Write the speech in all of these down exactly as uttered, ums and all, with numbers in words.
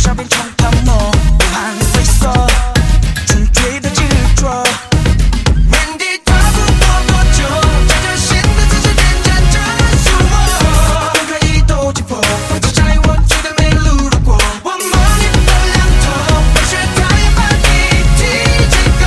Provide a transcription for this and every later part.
笑变成泡沫，不喊猥琐，纯粹的执着。原地踏步过多久？这个新的姿势点燃这是我。分开一斗击破，放弃在我觉得没路路过。我摸你的两头，白雪太阳把你提起高。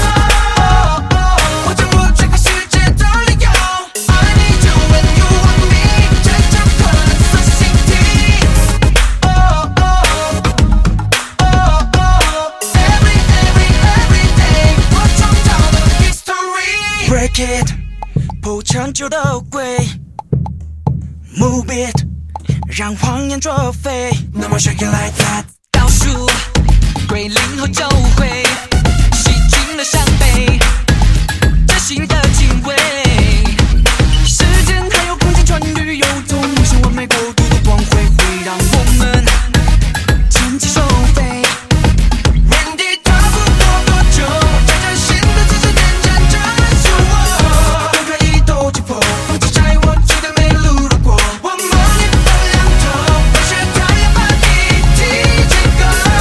我掌握这个世界的理由。I need you when you want me， 这就可能是心底。Oh oh oh oh every every every day， 我创造了 history。Break it， 不长久的鬼 ，Move it， 让谎言作废。No more shaking like that。倒数归零后就会洗尽了伤悲，真心的敬畏。时间还有空间穿越，有种无限完美国度的光辉，会让我们牵起手飞。原地踏步过多久？这个新的姿势点燃这是我。分开一斗击破，放弃在我觉得没路路过。我摸你的两头，白雪太阳把你提起高。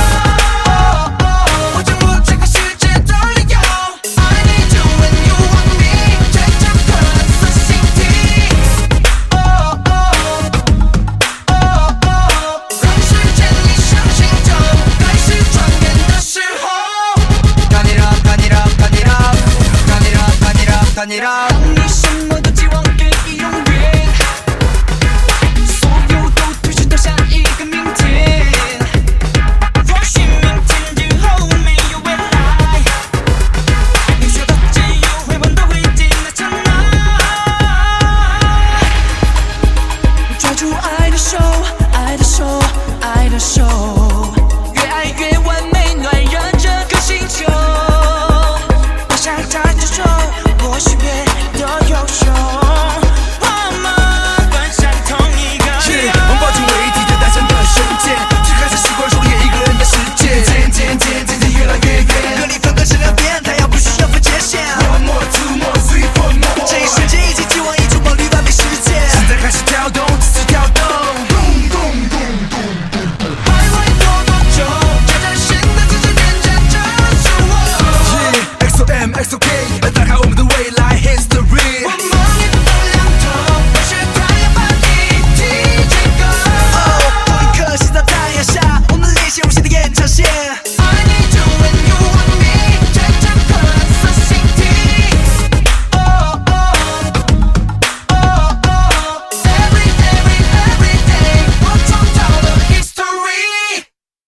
我掌握这个世界的理由。I need you when you want me， 这就可能是心底。Oh oh oh oh， 让时间你相信就开始转变的时候。Turn it up， turn it up， turn it up， turn it up， turn it up， turn it up。